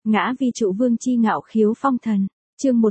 Ngã vi trụ vương chi ngạo khiếu phong thần. Chương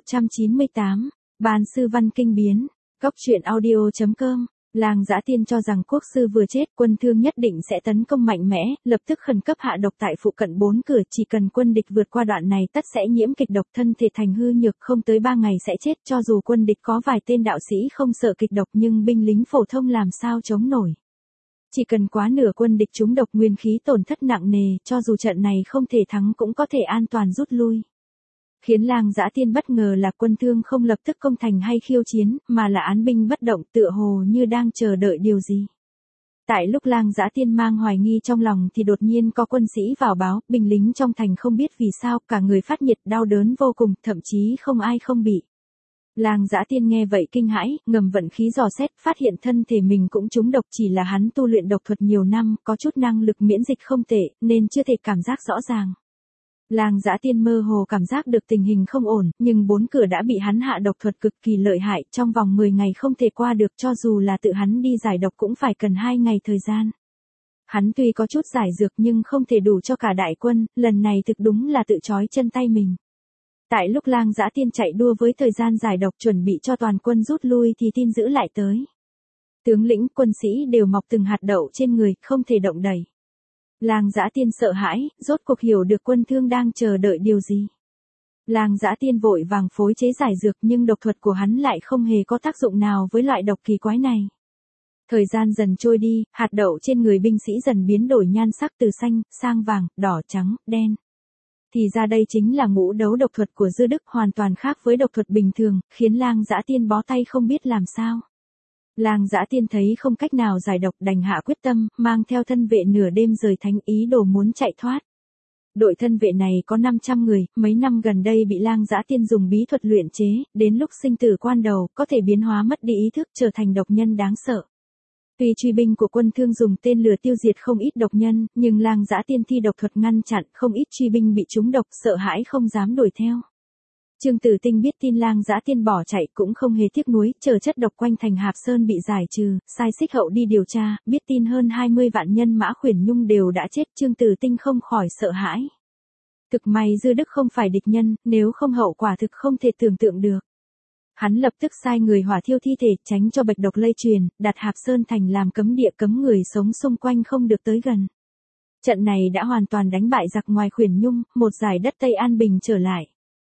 198. Bàn sư văn kinh biến. Góc truyện audio.com. Lang Dã Tiên cho rằng quốc sư vừa chết, quân Thương nhất định sẽ tấn công mạnh mẽ, lập tức khẩn cấp hạ độc tại phụ cận 4 cửa, chỉ cần quân địch vượt qua đoạn này tất sẽ nhiễm kịch độc, thân thể thành hư nhược, không tới 3 ngày sẽ chết. Cho dù quân địch có vài tên đạo sĩ không sợ kịch độc nhưng binh lính phổ thông làm sao chống nổi. Chỉ cần quá nửa quân địch trúng độc, nguyên khí tổn thất nặng nề, cho dù trận này không thể thắng cũng có thể an toàn rút lui. Khiến Lang Dã Tiên bất ngờ là quân Thương không lập tức công thành hay khiêu chiến, mà là án binh bất động, tựa hồ như đang chờ đợi điều gì. Tại lúc Lang Dã Tiên mang hoài nghi trong lòng thì đột nhiên có quân sĩ vào báo, binh lính trong thành không biết vì sao, cả người phát nhiệt đau đớn vô cùng, thậm chí không ai không bị. Lang Dã Tiên nghe vậy kinh hãi, ngầm vận khí dò xét, phát hiện thân thể mình cũng trúng độc, chỉ là hắn tu luyện độc thuật nhiều năm, có chút năng lực miễn dịch không tệ, nên chưa thể cảm giác rõ ràng. Lang Dã Tiên mơ hồ cảm giác được tình hình không ổn, nhưng 4 cửa đã bị hắn hạ độc thuật cực kỳ lợi hại, trong vòng 10 ngày không thể qua được, cho dù là tự hắn đi giải độc cũng phải cần 2 ngày thời gian. Hắn tuy có chút giải dược nhưng không thể đủ cho cả đại quân, lần này thực đúng là tự trói chân tay mình. Tại lúc Lang Dã Tiên chạy đua với thời gian giải độc chuẩn bị cho toàn quân rút lui thì tin dữ lại tới. Tướng lĩnh, quân sĩ đều mọc từng hạt đậu trên người, không thể động đậy. Lang Dã Tiên sợ hãi, rốt cuộc hiểu được quân Thương đang chờ đợi điều gì. Lang Dã Tiên vội vàng phối chế giải dược nhưng độc thuật của hắn lại không hề có tác dụng nào với loại độc kỳ quái này. Thời gian dần trôi đi, hạt đậu trên người binh sĩ dần biến đổi nhan sắc từ xanh, sang vàng, đỏ, trắng, đen. Thì ra đây chính là ngũ đấu độc thuật của Dư Đức, hoàn toàn khác với độc thuật bình thường, khiến Lang Dã Tiên bó tay không biết làm sao. Lang Dã Tiên thấy không cách nào giải độc, đành hạ quyết tâm, mang theo thân vệ nửa đêm rời thánh, ý đồ muốn chạy thoát. Đội thân vệ này có 500 người, mấy năm gần đây bị Lang Dã Tiên dùng bí thuật luyện chế, đến lúc sinh tử quan đầu, có thể biến hóa mất đi ý thức trở thành độc nhân đáng sợ. Tuy truy binh của quân Thương dùng tên lửa tiêu diệt không ít độc nhân, nhưng Lang Dã Tiên thi độc thuật ngăn chặn, không ít truy binh bị trúng độc, sợ hãi không dám đuổi theo. Trương Tử Tinh biết tin Lang Dã Tiên bỏ chạy cũng không hề tiếc nuối, chờ chất độc quanh thành Hạp Sơn bị giải trừ, sai Xích Hậu đi điều tra, biết tin hơn 20 vạn nhân mã Khuyển Nhung đều đã chết, Trương Tử Tinh không khỏi sợ hãi. Thực may Dư Đức không phải địch nhân, nếu không hậu quả thực không thể tưởng tượng được. Hắn lập tức sai người hỏa thiêu thi thể, tránh cho bạch độc lây truyền, đặt Hạp Sơn thành làm cấm địa, cấm người sống xung quanh không được tới gần. Trận này đã hoàn toàn đánh bại giặc ngoài Khuyển Nhung, một giải đất Tây an bình trở lại.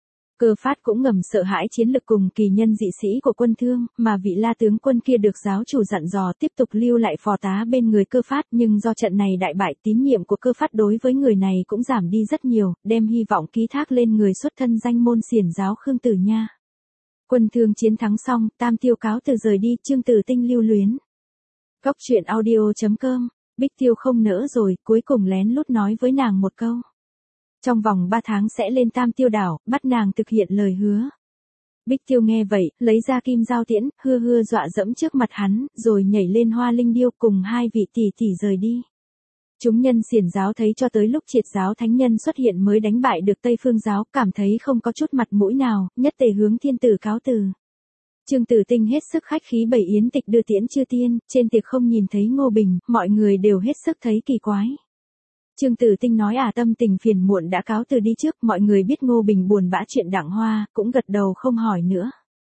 Cơ Phát cũng ngầm sợ hãi chiến lực cùng kỳ nhân dị sĩ của quân Thương, mà vị La tướng quân kia được giáo chủ dặn dò tiếp tục lưu lại phò tá bên người Cơ Phát, nhưng do trận này đại bại, tín nhiệm của Cơ Phát đối với người này cũng giảm đi rất nhiều, đem hy vọng ký thác lên người xuất thân danh môn xiển giáo Khương Tử Nha. Quân Thương chiến thắng xong, Tam Tiêu cáo từ rời đi, Trương Tử Tinh lưu luyến. Góc truyện audio.com. Bích Tiêu không nỡ rồi, cuối cùng lén lút nói với nàng một câu. Trong vòng 3 tháng sẽ lên Tam Tiêu đảo, bắt nàng thực hiện lời hứa. Bích Tiêu nghe vậy, lấy ra kim giao tiễn, hưa dọa dẫm trước mặt hắn, rồi nhảy lên Hoa Linh Điêu cùng 2 vị tỷ tỷ rời đi. Chúng nhân xiển giáo thấy cho tới lúc Triệt giáo thánh nhân xuất hiện mới đánh bại được Tây Phương giáo, cảm thấy không có chút mặt mũi nào, nhất tề hướng thiên tử cáo từ. Trương Tử Tinh hết sức khách khí bày yến tịch đưa tiễn chư tiên, trên tiệc không nhìn thấy Ngô Bình, mọi người đều hết sức thấy kỳ quái. Trương Tử Tinh nói tâm tình phiền muộn đã cáo từ đi trước, mọi người biết Ngô Bình buồn bã chuyện Đặng Hoa, cũng gật đầu không hỏi nữa.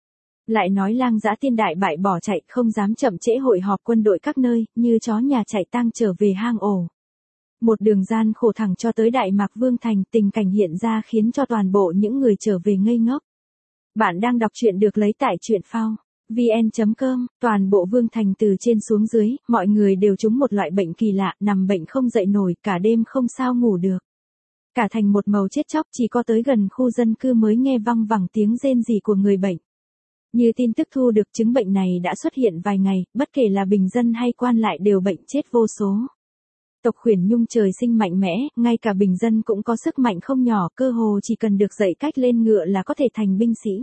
Lại nói Lang Dã Tiên đại bại bỏ chạy, không dám chậm trễ hội họp quân đội các nơi, như chó nhà chạy tang trở về hang ổ. Một đường gian khổ thẳng cho tới Đại Mạc Vương thành, tình cảnh hiện ra khiến cho toàn bộ những người trở về ngây ngốc. Bạn đang đọc truyện được lấy tại truyện phao vn.com, toàn bộ Vương thành từ trên xuống dưới, mọi người đều trúng một loại bệnh kỳ lạ, nằm bệnh không dậy nổi, cả đêm không sao ngủ được. Cả thành một màu chết chóc, chỉ có tới gần khu dân cư mới nghe văng vẳng tiếng rên rỉ của người bệnh. Như tin tức thu được, chứng bệnh này đã xuất hiện vài ngày, bất kể là bình dân hay quan lại đều bệnh chết vô số. Tộc Khuyển Nhung trời sinh mạnh mẽ, ngay cả bình dân cũng có sức mạnh không nhỏ, cơ hồ chỉ cần được dạy cách lên ngựa là có thể thành binh sĩ.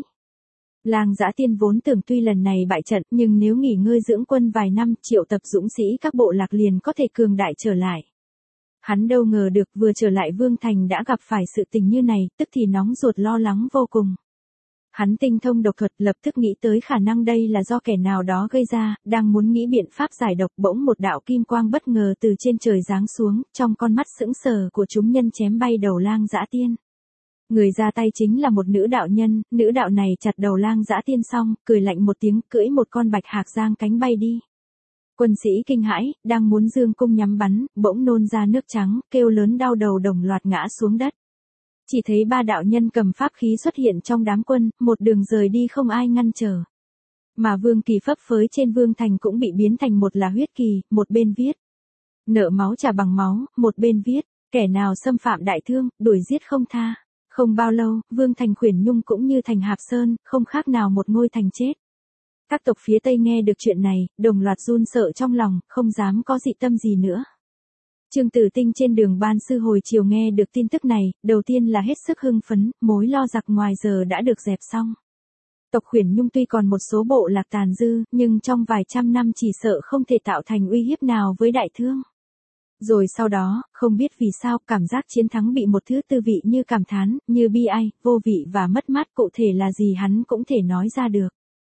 Lang Dã Tiên vốn tưởng tuy lần này bại trận, nhưng nếu nghỉ ngơi dưỡng quân vài năm, triệu tập dũng sĩ các bộ lạc liền có thể cường đại trở lại. Hắn đâu ngờ được vừa trở lại Vương thành đã gặp phải sự tình như này, tức thì nóng ruột lo lắng vô cùng. Hắn tinh thông độc thuật, lập tức nghĩ tới khả năng đây là do kẻ nào đó gây ra, đang muốn nghĩ biện pháp giải độc, bỗng một đạo kim quang bất ngờ từ trên trời giáng xuống, trong con mắt sững sờ của chúng nhân chém bay đầu Lang Dã Tiên. Người ra tay chính là một nữ đạo nhân, nữ đạo này chặt đầu Lang Dã Tiên xong, cười lạnh một tiếng, cưỡi một con bạch hạc giang cánh bay đi. Quân sĩ kinh hãi, đang muốn dương cung nhắm bắn, bỗng nôn ra nước trắng, kêu lớn đau đầu đồng loạt ngã xuống đất. Chỉ thấy ba đạo nhân cầm pháp khí xuất hiện trong đám quân, một đường rời đi không ai ngăn trở. Mà vương kỳ phấp phới trên vương thành cũng bị biến thành một là huyết kỳ, một bên viết. Nợ máu trả bằng máu, một bên viết. Kẻ nào xâm phạm đại thương, đuổi giết không tha. Không bao lâu, vương thành Khuyển Nhung cũng như thành Hạp Sơn, không khác nào một ngôi thành chết. Các tộc phía Tây nghe được chuyện này, đồng loạt run sợ trong lòng, không dám có dị tâm gì nữa. Trương Tử Tinh trên đường ban sư hồi chiều nghe được tin tức này, đầu tiên là hết sức hưng phấn, mối lo giặc ngoài giờ đã được dẹp xong. Tộc Khuyển Nhung tuy còn một số bộ lạc tàn dư, nhưng trong vài trăm năm chỉ sợ không thể tạo thành uy hiếp nào với đại thương. Rồi sau đó, không biết vì sao, cảm giác chiến thắng bị một thứ tư vị như cảm thán, như bi ai, vô vị và mất mát, cụ thể là gì hắn cũng thể nói ra được.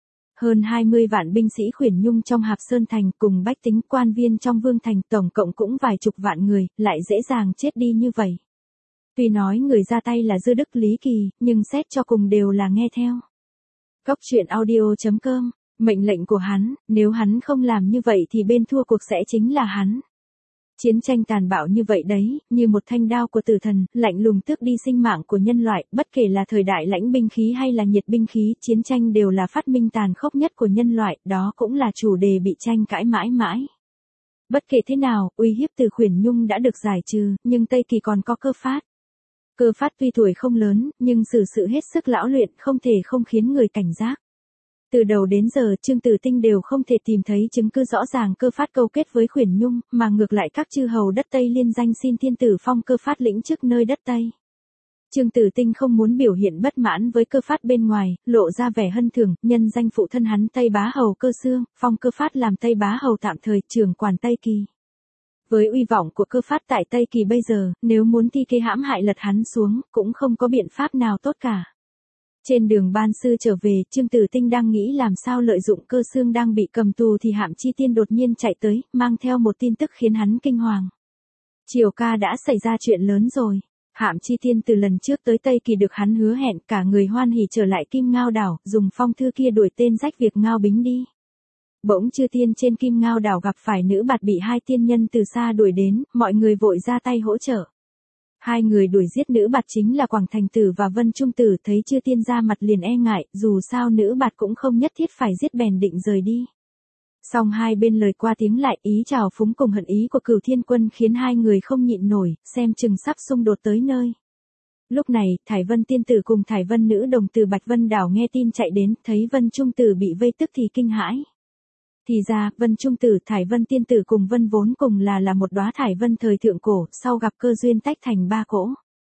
Hơn 20 vạn binh sĩ Khuyển Nhung trong Hạp Sơn Thành cùng bách tính quan viên trong Vương Thành tổng cộng cũng vài chục vạn người, lại dễ dàng chết đi như vậy. Tuy nói người ra tay là Dư Đức Lý Kỳ, nhưng xét cho cùng đều là nghe theo. Góc truyện audio.com, mệnh lệnh của hắn, nếu hắn không làm như vậy thì bên thua cuộc sẽ chính là hắn. Chiến tranh tàn bạo như vậy đấy, như một thanh đao của tử thần, lạnh lùng tước đi sinh mạng của nhân loại, bất kể là thời đại lãnh binh khí hay là nhiệt binh khí, chiến tranh đều là phát minh tàn khốc nhất của nhân loại, đó cũng là chủ đề bị tranh cãi mãi mãi. Bất kể thế nào, uy hiếp từ Khuyển Nhung đã được giải trừ, nhưng Tây Kỳ còn có Cơ Phát. Cơ Phát tuy tuổi không lớn, nhưng xử sự hết sức lão luyện, không thể không khiến người cảnh giác. Từ đầu đến giờ Trương Tử Tinh đều không thể tìm thấy chứng cứ rõ ràng Cơ Phát câu kết với Khuyển Nhung, mà ngược lại các chư hầu đất Tây liên danh xin thiên tử phong Cơ Phát lĩnh chức nơi đất Tây. Trương Tử Tinh không muốn biểu hiện bất mãn với Cơ Phát bên ngoài, lộ ra vẻ hân thưởng, nhân danh phụ thân hắn Tây Bá Hầu Cơ Xương, phong Cơ Phát làm Tây Bá Hầu tạm thời trưởng quản Tây Kỳ. Với uy vọng của Cơ Phát tại Tây Kỳ bây giờ, nếu muốn thi kế hãm hại lật hắn xuống, cũng không có biện pháp nào tốt cả. Trên đường ban sư trở về, Trương Tử Tinh đang nghĩ làm sao lợi dụng Cơ Xương đang bị cầm tù thì Hạm Chi Tiên đột nhiên chạy tới, mang theo một tin tức khiến hắn kinh hoàng. Triều ca đã xảy ra chuyện lớn rồi. Hạm Chi Tiên từ lần trước tới Tây Kỳ được hắn hứa hẹn, cả người hoan hỉ trở lại Kim Ngao đảo, dùng phong thư kia đuổi tên rách việc Ngao Bính đi. Bỗng Chư Tiên trên Kim Ngao đảo gặp phải nữ bạt bị hai tiên nhân từ xa đuổi đến, mọi người vội ra tay hỗ trợ. Hai người đuổi giết nữ bạt chính là Quảng Thành Tử và Vân Trung Tử, thấy Chư Tiên ra mặt liền e ngại, dù sao nữ bạt cũng không nhất thiết phải giết bèn định rời đi. Song hai bên lời qua tiếng lại, ý trào phúng cùng hận ý của Cửu Thiên Quân khiến hai người không nhịn nổi, xem chừng sắp xung đột tới nơi. Lúc này, Thải Vân Tiên Tử cùng Thải Vân Nữ Đồng từ Bạch Vân đảo nghe tin chạy đến, thấy Vân Trung Tử bị vây tức thì kinh hãi. Thì ra, Vân Trung Tử, Thải Vân Tiên Tử cùng Vân vốn cùng là một đóa Thải Vân thời thượng cổ, sau gặp cơ duyên tách thành ba cỗ.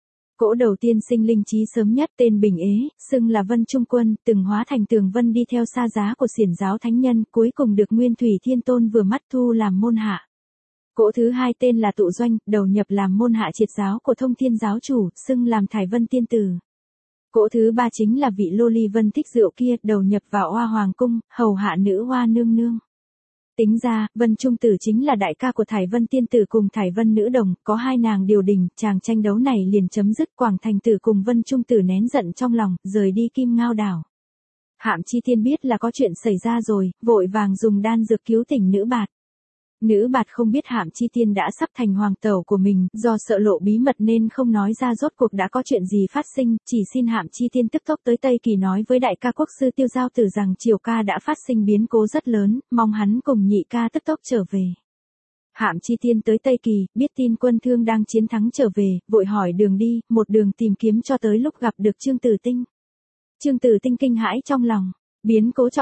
Cỗ đầu tiên sinh linh trí sớm nhất tên Bình Ế, xưng là Vân Trung Quân, từng hóa thành Tường Vân đi theo sa giá của Xiển giáo thánh nhân, cuối cùng được Nguyên Thủy Thiên Tôn vừa mắt thu làm môn hạ. Cỗ thứ hai tên là Tụ Doanh, đầu nhập làm môn hạ triệt giáo của Thông Thiên giáo chủ, xưng làm Thải Vân Tiên Tử. Cỗ thứ ba chính là vị Lô Ly Vân thích rượu kia, đầu nhập vào Oa Hoàng cung, hầu hạ nữ Oa nương nương. Tính ra, Vân Trung Tử chính là đại ca của Thải Vân Tiên Tử cùng Thải Vân Nữ Đồng, có hai nàng điều đình, chàng tranh đấu này liền chấm dứt. Quảng Thành Tử cùng Vân Trung Tử nén giận trong lòng, rời đi Kim Ngao đảo. Hạm Chi Tiên biết là có chuyện xảy ra rồi, vội vàng dùng đan dược cứu tỉnh nữ bạt. Nữ bạt không biết Hạm Chi Tiên đã sắp thành hoàng tẩu của mình, do sợ lộ bí mật nên không nói ra rốt cuộc đã có chuyện gì phát sinh, chỉ xin Hạm Chi Tiên tức tốc tới Tây Kỳ nói với đại ca quốc sư Tiêu Giao Tử rằng triều ca đã phát sinh biến cố rất lớn, mong hắn cùng nhị ca tức tốc trở về. Hạm Chi Tiên tới Tây Kỳ, biết tin quân Thương đang chiến thắng trở về, vội hỏi đường đi, một đường tìm kiếm cho tới lúc gặp được Trương Tử Tinh. Trương Tử Tinh kinh hãi trong lòng, biến cố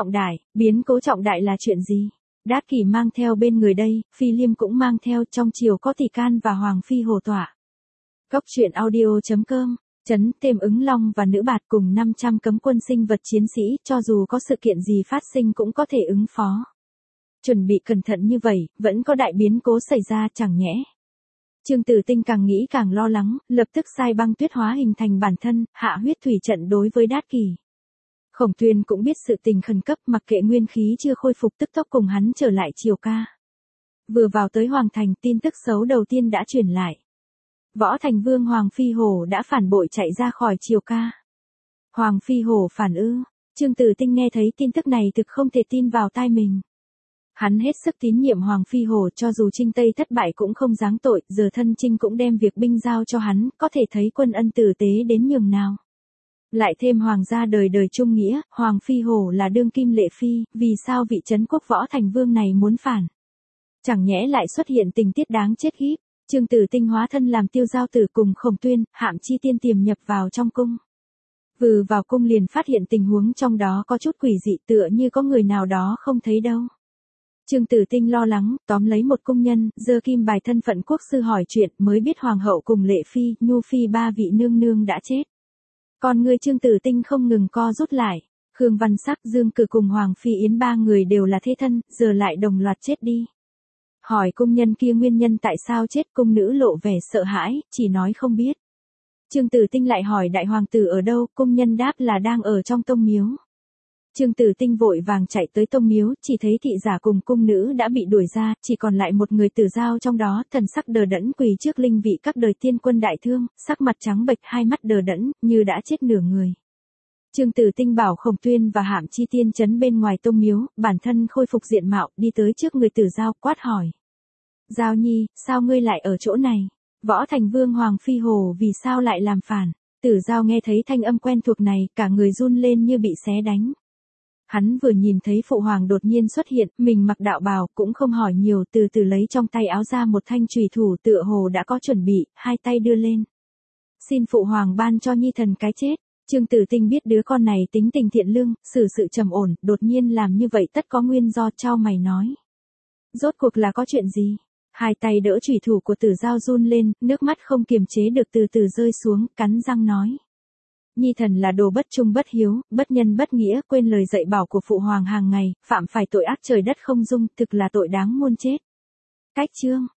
trọng đại là chuyện gì? Đát Kỷ mang theo bên người đây, Phi Liêm cũng mang theo, trong triều có Tỷ Can và Hoàng Phi hầu tọa. Góc truyện audio.com, trấn thêm Ứng Long và nữ bạt cùng 500 cấm quân sinh vật chiến sĩ, cho dù có sự kiện gì phát sinh cũng có thể ứng phó. Chuẩn bị cẩn thận như vậy, vẫn có đại biến cố xảy ra chẳng nhẽ. Trương Tử Tinh càng nghĩ càng lo lắng, lập tức sai băng tuyết hóa hình thành bản thân, hạ huyết thủy trận đối với Đát Kỷ. Khổng Tuyên cũng biết sự tình khẩn cấp, mặc kệ nguyên khí chưa khôi phục tức tốc cùng hắn trở lại triều ca. Vừa vào tới Hoàng Thành, tin tức xấu đầu tiên đã truyền lại. Võ Thành Vương Hoàng Phi Hổ đã phản bội chạy ra khỏi triều ca. Hoàng Phi Hổ phản ư? Trương Tử Tinh nghe thấy tin tức này thực không thể tin vào tai mình. Hắn hết sức tín nhiệm Hoàng Phi Hổ, cho dù Trinh Tây thất bại cũng không giáng tội, giờ thân Trinh cũng đem việc binh giao cho hắn, có thể thấy quân ân tử tế đến nhường nào. Lại thêm hoàng gia đời đời trung nghĩa, Hoàng Phi Hổ là đương kim lệ phi, vì sao vị trấn quốc Võ Thành Vương này muốn phản? Chẳng nhẽ lại xuất hiện tình tiết đáng chết khiếp. Trương Tử Tinh hóa thân làm Tiêu Giao Tử cùng Khổng Tuyên, Hạm Chi Tiên tiềm nhập vào trong cung. Vừa vào cung liền phát hiện tình huống trong đó có chút quỷ dị, tựa như có người nào đó không thấy đâu. Trương Tử Tinh lo lắng, tóm lấy một cung nhân, giơ kim bài thân phận quốc sư hỏi chuyện, mới biết hoàng hậu cùng Lệ phi, Nhu phi ba vị nương nương đã chết. Còn người Trương Tử Tinh không ngừng co rút lại. Khương Văn Sắc, Dương Cử cùng Hoàng Phi Yến ba người đều là thế thân, giờ lại đồng loạt chết đi. Hỏi cung nhân kia nguyên nhân tại sao chết, cung nữ lộ vẻ sợ hãi, chỉ nói không biết. Trương Tử Tinh lại hỏi đại hoàng tử ở đâu, cung nhân đáp là đang ở trong tông miếu. Trương Tử Tinh vội vàng chạy tới tông miếu, chỉ thấy thị giả cùng cung nữ đã bị đuổi ra, chỉ còn lại một người Tử Giao trong đó, thần sắc đờ đẫn quỳ trước linh vị các đời tiên quân đại thương, sắc mặt trắng bệch, hai mắt đờ đẫn, như đã chết nửa người. Trương Tử Tinh bảo Khổng Tuyên và Hạm Chi Tiên trấn bên ngoài tông miếu, bản thân khôi phục diện mạo, đi tới trước người Tử Giao, quát hỏi. Giao Nhi, sao ngươi lại ở chỗ này? Võ Thành Vương Hoàng Phi Hổ vì sao lại làm phản? Tử Giao nghe thấy thanh âm quen thuộc này, cả người run lên như bị xé đánh. Hắn vừa nhìn thấy phụ hoàng đột nhiên xuất hiện, mình mặc đạo bào, cũng không hỏi nhiều, từ từ lấy trong tay áo ra một thanh chùy thủ, tựa hồ đã có chuẩn bị, hai tay đưa lên. Xin phụ hoàng ban cho nhi thần cái chết. Trương Tử Tinh biết đứa con này tính tình thiện lương, xử sự trầm ổn, đột nhiên làm như vậy tất có nguyên do, chau mày nói. Rốt cuộc là có chuyện gì? Hai tay đỡ chùy thủ của Tử Giao run lên, nước mắt không kiềm chế được từ từ rơi xuống, cắn răng nói. Nhi thần là đồ bất trung bất hiếu, bất nhân bất nghĩa, quên lời dạy bảo của phụ hoàng hàng ngày, phạm phải tội ác trời đất không dung, thực là tội đáng muôn chết. Cách chương.